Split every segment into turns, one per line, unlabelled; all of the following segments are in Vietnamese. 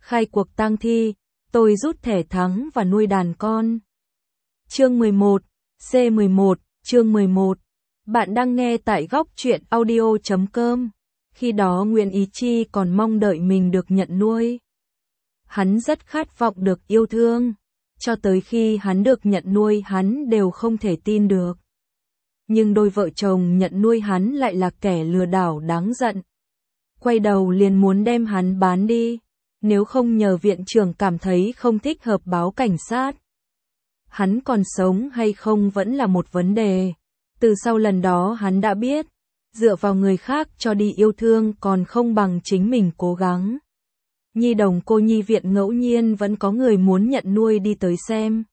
khai cuộc tang thi, tôi rút thẻ thắng và nuôi đàn con. Chương 11, C11, chương 11. Bạn đang nghe tại góc truyện audio.com. Khi đó Nguyễn Ý Chi còn mong đợi mình được nhận nuôi. Hắn rất khát vọng được yêu thương. Cho tới khi hắn được nhận nuôi hắn đều không thể tin được. Nhưng đôi vợ chồng nhận nuôi hắn lại là kẻ lừa đảo đáng giận. Quay đầu liền muốn đem hắn bán đi. Nếu không nhờ viện trưởng cảm thấy không thích hợp báo cảnh sát. Hắn còn sống hay không vẫn là một vấn đề. Từ sau lần đó hắn đã biết, dựa vào người khác cho đi yêu thương còn không bằng chính mình cố gắng. Nhi đồng cô nhi viện ngẫu nhiên vẫn có người muốn nhận nuôi đi tới xem.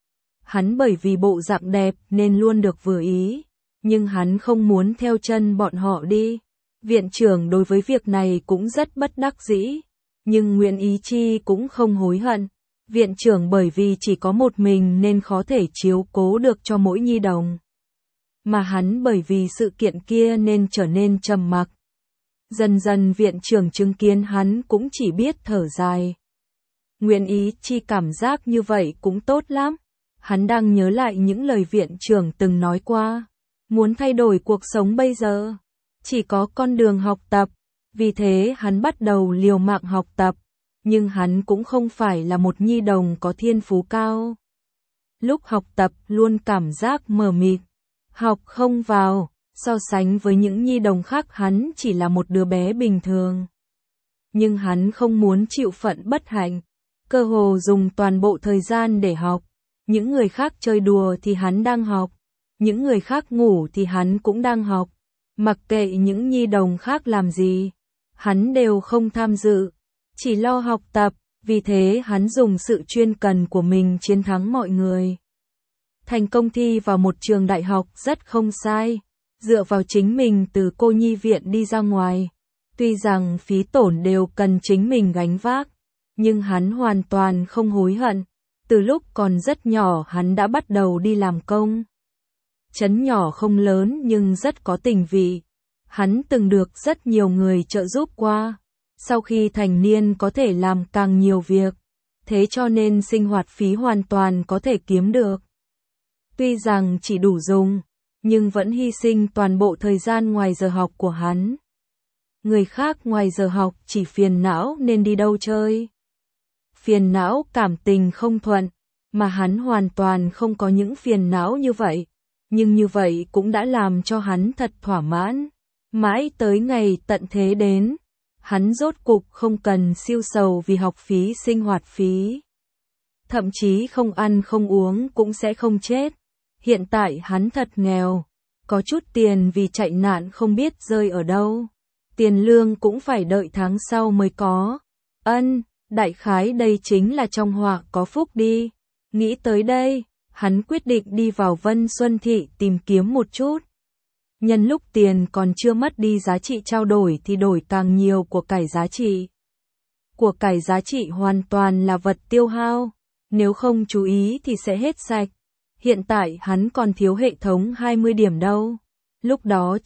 Hắn bởi vì bộ dạng đẹp nên luôn được vừa ý, nhưng hắn không muốn theo chân bọn họ đi. Viện trưởng đối với việc này cũng rất bất đắc dĩ, nhưng Nguyễn Ý Chi cũng không hối hận. Viện trưởng bởi vì chỉ có một mình nên khó thể chiếu cố được cho mỗi nhi đồng. Mà hắn bởi vì sự kiện kia nên trở nên trầm mặc. Dần dần viện trưởng chứng kiến hắn cũng chỉ biết thở dài. Nguyễn Ý Chi cảm giác như vậy cũng tốt lắm. Hắn đang nhớ lại những lời viện trưởng từng nói qua. Muốn thay đổi cuộc sống bây giờ, chỉ có con đường học tập. Vì thế hắn bắt đầu liều mạng học tập. Nhưng hắn cũng không phải là một nhi đồng có thiên phú cao. Lúc học tập luôn cảm giác mờ mịt, học không vào, so sánh với những nhi đồng khác hắn chỉ là một đứa bé bình thường. Nhưng hắn không muốn chịu phận bất hạnh, cơ hồ dùng toàn bộ thời gian để học. Những người khác chơi đùa thì hắn đang học, những người khác ngủ thì hắn cũng đang học. Mặc kệ những nhi đồng khác làm gì, hắn đều không tham dự. Chỉ lo học tập, vì thế hắn dùng sự chuyên cần của mình chiến thắng mọi người. Thành công thi vào một trường đại học rất không sai, dựa vào chính mình từ cô nhi viện đi ra ngoài. Tuy rằng phí tổn đều cần chính mình gánh vác, nhưng hắn hoàn toàn không hối hận. Từ lúc còn rất nhỏ hắn đã bắt đầu đi làm công. Trấn nhỏ không lớn nhưng rất có tình vị. Hắn từng được rất nhiều người trợ giúp qua. Sau khi thành niên có thể làm càng nhiều việc, thế cho nên sinh hoạt phí hoàn toàn có thể kiếm được. Tuy rằng chỉ đủ dùng, nhưng vẫn hy sinh toàn bộ thời gian ngoài giờ học của hắn. Người khác ngoài giờ học chỉ phiền não nên đi đâu chơi. Phiền não cảm tình không thuận, mà hắn hoàn toàn không có những phiền não như vậy. Nhưng như vậy cũng đã làm cho hắn thật thỏa mãn. Mãi tới ngày tận thế đến, hắn rốt cục không cần siêu sầu vì học phí sinh hoạt phí. Thậm chí không ăn không uống cũng sẽ không chết. Hiện tại hắn thật nghèo, có chút tiền vì chạy nạn không biết rơi ở đâu. Tiền lương cũng phải đợi tháng sau mới có. Đại khái đây chính là trong họa có phúc đi. Nghĩ tới đây, hắn quyết định đi vào Vân Xuân Thị tìm kiếm một chút. Nhân lúc tiền còn chưa mất đi giá trị trao đổi thì đổi càng nhiều của cải giá trị. Của cải giá trị hoàn toàn là vật tiêu hao, nếu không chú ý thì sẽ hết sạch. Hiện tại hắn còn thiếu hệ thống 20 điểm đâu. Lúc đó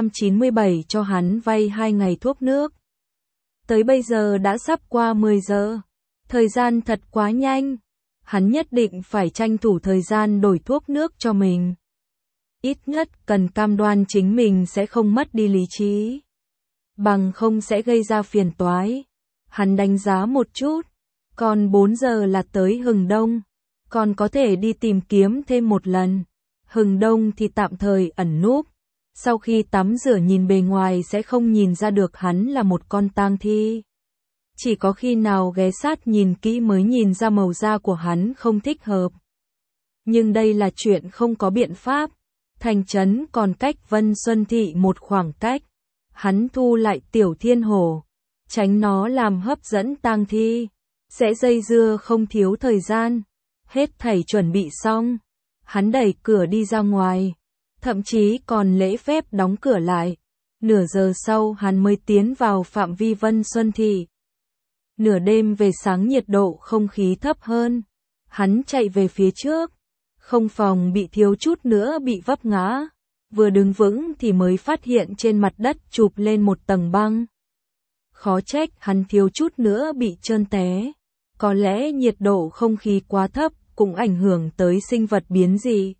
997 cho hắn vay 2 ngày thuốc nước. Tới bây giờ đã sắp qua 10 giờ. Thời gian thật quá nhanh. Hắn nhất định phải tranh thủ thời gian đổi thuốc nước cho mình. Ít nhất cần cam đoan chính mình sẽ không mất đi lý trí. Bằng không sẽ gây ra phiền toái. Hắn đánh giá một chút. Còn 4 giờ là tới Hừng Đông. Còn có thể đi tìm kiếm thêm một lần. Hừng Đông thì tạm thời ẩn núp. Sau khi tắm rửa nhìn bề ngoài sẽ không nhìn ra được hắn là một con tang thi. Chỉ có khi nào ghé sát nhìn kỹ mới nhìn ra màu da của hắn không thích hợp. Nhưng đây là chuyện không có biện pháp. Thành trấn còn cách Vân Xuân Thị một khoảng cách. Hắn thu lại Tiểu Thiên Hổ, tránh nó làm hấp dẫn tang thi. Sẽ dây dưa không thiếu thời gian. Hết thảy chuẩn bị xong. Hắn đẩy cửa đi ra ngoài. Thậm chí còn lễ phép đóng cửa lại. Nửa giờ sau hắn mới tiến vào phạm vi Vân Xuân Thị. Nửa đêm về sáng nhiệt độ không khí thấp hơn. Hắn chạy về phía trước. Không phòng bị thiếu chút nữa bị vấp ngã. Vừa đứng vững thì mới phát hiện trên mặt đất chụp lên một tầng băng. khó trách hắn thiếu chút nữa bị trơn té. Có lẽ nhiệt độ không khí quá thấp cũng ảnh hưởng tới sinh vật biến dị.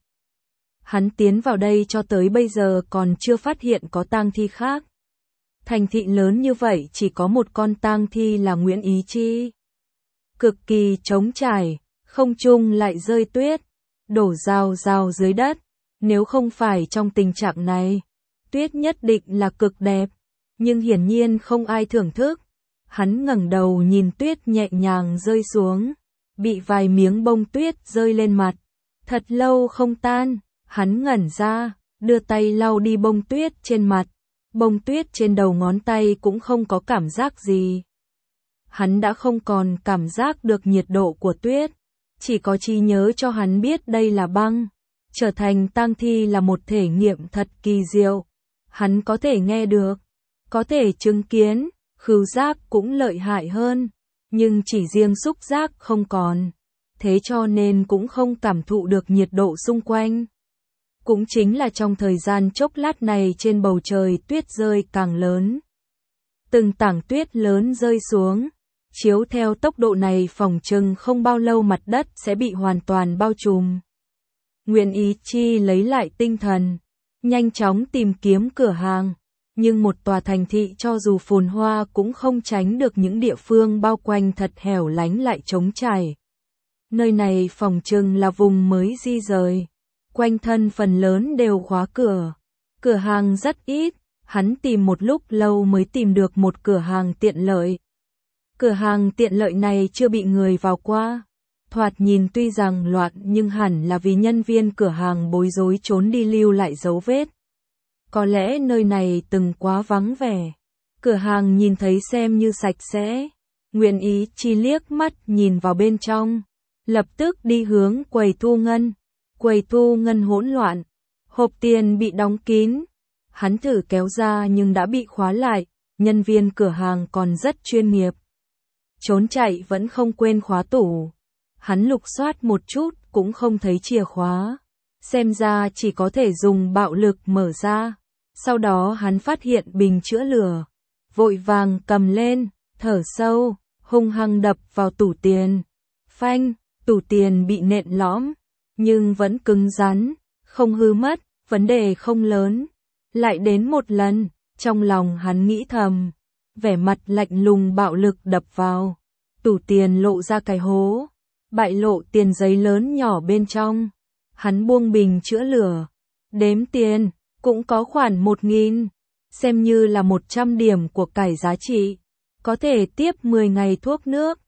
Hắn tiến vào đây cho tới bây giờ còn chưa phát hiện có tang thi khác. Thành thị lớn như vậy chỉ có một con tang thi là Nguyễn Ý Chi. Cực kỳ trống trải, không trung lại rơi tuyết, đổ rào rào dưới đất. Nếu không phải trong tình trạng này, tuyết nhất định là cực đẹp, nhưng hiển nhiên không ai thưởng thức. Hắn ngẩng đầu nhìn tuyết nhẹ nhàng rơi xuống, bị vài miếng bông tuyết rơi lên mặt. Thật lâu không tan, hắn ngẩn ra, đưa tay lau đi bông tuyết trên mặt. Bông tuyết trên đầu ngón tay cũng không có cảm giác gì. Hắn đã không còn cảm giác được nhiệt độ của tuyết, chỉ có trí nhớ cho hắn biết đây là băng. Trở thành tang thi là một thể nghiệm thật kỳ diệu. Hắn có thể nghe được, có thể chứng kiến, khứu giác cũng lợi hại hơn, nhưng chỉ riêng xúc giác không còn. Thế cho nên cũng không cảm thụ được nhiệt độ xung quanh. Cũng chính là trong thời gian chốc lát này trên bầu trời tuyết rơi càng lớn. Từng tảng tuyết lớn rơi xuống, chiếu theo tốc độ này phỏng chừng không bao lâu mặt đất sẽ bị hoàn toàn bao trùm. Nguyễn Ý Chi lấy lại tinh thần, nhanh chóng tìm kiếm cửa hàng, nhưng một tòa thành thị cho dù phồn hoa cũng không tránh được những địa phương bao quanh thật hẻo lánh lại trống trải. Nơi này phỏng chừng là vùng mới di rời, quanh thân phần lớn đều khóa cửa. Cửa hàng rất ít, hắn tìm một lúc lâu mới tìm được một cửa hàng tiện lợi. Cửa hàng tiện lợi này chưa bị người vào qua. Thoạt nhìn tuy rằng loạn nhưng hẳn là vì nhân viên cửa hàng bối rối trốn đi lưu lại dấu vết. Có lẽ nơi này từng quá vắng vẻ. Cửa hàng nhìn thấy xem như sạch sẽ. Nguyễn Ý Chi liếc mắt nhìn vào bên trong, lập tức đi hướng quầy thu ngân. Quầy thu ngân hỗn loạn, hộp tiền bị đóng kín. Hắn thử kéo ra nhưng đã bị khóa lại, nhân viên cửa hàng còn rất chuyên nghiệp. Trốn chạy vẫn không quên khóa tủ. Hắn lục soát một chút cũng không thấy chìa khóa. Xem ra chỉ có thể dùng bạo lực mở ra. Sau đó hắn phát hiện bình chữa lửa. Vội vàng cầm lên, thở sâu, hung hăng đập vào tủ tiền. Phanh, tủ tiền bị nện lõm, nhưng vẫn cứng rắn, không hư mất, vấn đề không lớn. Lại đến một lần, trong lòng hắn nghĩ thầm, vẻ mặt lạnh lùng bạo lực đập vào. Tủ tiền lộ ra cái hố, bại lộ tiền giấy lớn nhỏ bên trong. Hắn buông bình chữa lửa, đếm tiền, cũng có khoản 1.000, xem như là 100 điểm của cải giá trị. Có thể tiếp 10 ngày thuốc nước.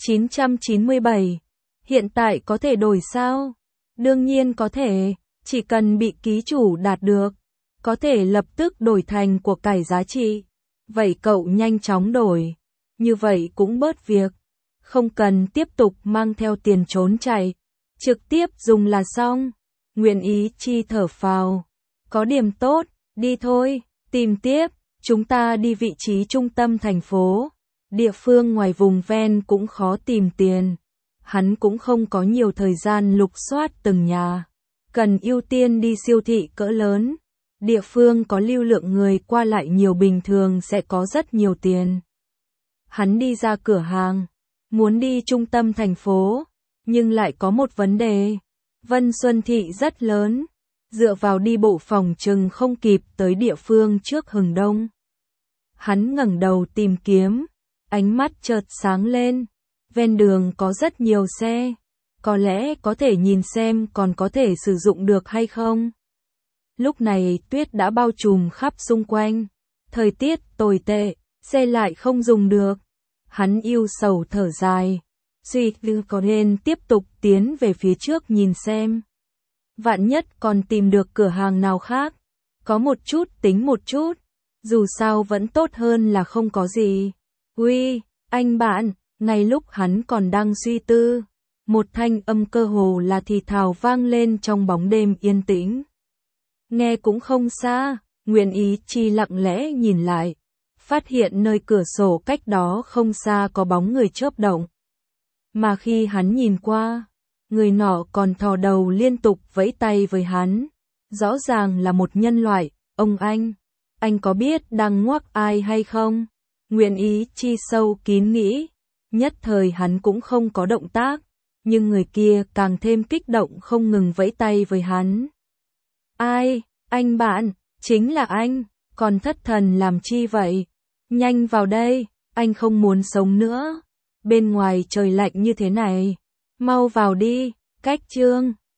997. Hiện tại có thể đổi sao? Đương nhiên có thể, chỉ cần bị ký chủ đạt được, có thể lập tức đổi thành của cải giá trị. Vậy cậu nhanh chóng đổi, như vậy cũng bớt việc, không cần tiếp tục mang theo tiền trốn chạy, trực tiếp dùng là xong. Nguyễn Ý Chi thở phào, có điểm tốt, đi thôi, tìm tiếp, chúng ta đi vị trí trung tâm thành phố, địa phương ngoài vùng ven cũng khó tìm tiền. Hắn cũng không có nhiều thời gian lục soát từng nhà, cần ưu tiên đi siêu thị cỡ lớn. Địa phương có lưu lượng người qua lại nhiều bình thường sẽ có rất nhiều tiền. Hắn đi ra cửa hàng, muốn đi trung tâm thành phố, nhưng lại có một vấn đề. Vân Xuân Thị rất lớn, dựa vào đi bộ phòng chừng không kịp tới địa phương trước hừng đông. Hắn ngẩng đầu tìm kiếm, ánh mắt chợt sáng lên. Ven đường có rất nhiều xe, có lẽ có thể nhìn xem còn có thể sử dụng được hay không. Lúc này tuyết đã bao trùm khắp xung quanh, thời tiết tồi tệ, xe lại không dùng được. Hắn ưu sầu thở dài, suy tư có nên tiếp tục tiến về phía trước nhìn xem. Vạn nhất còn tìm được cửa hàng nào khác, có một chút tính một chút, dù sao vẫn tốt hơn là không có gì. Uy, anh bạn, ngay lúc hắn còn đang suy tư, một thanh âm cơ hồ là thì thào vang lên trong bóng đêm yên tĩnh. Nghe cũng không xa, Nguyễn Ý Chi lặng lẽ nhìn lại, phát hiện nơi cửa sổ cách đó không xa có bóng người chớp động. Mà khi hắn nhìn qua, người nọ còn thò đầu liên tục vẫy tay với hắn. Rõ ràng là một nhân loại, ông anh có biết đang ngoắc ai hay không? nguyện ý chi sâu kín nghĩ. Nhất thời hắn cũng không có động tác, nhưng người kia càng thêm kích động không ngừng vẫy tay với hắn. Ai, anh bạn, chính là anh, còn thất thần làm chi vậy? Nhanh vào đây, anh không muốn sống nữa. Bên ngoài trời lạnh như thế này, mau vào đi, cách Trương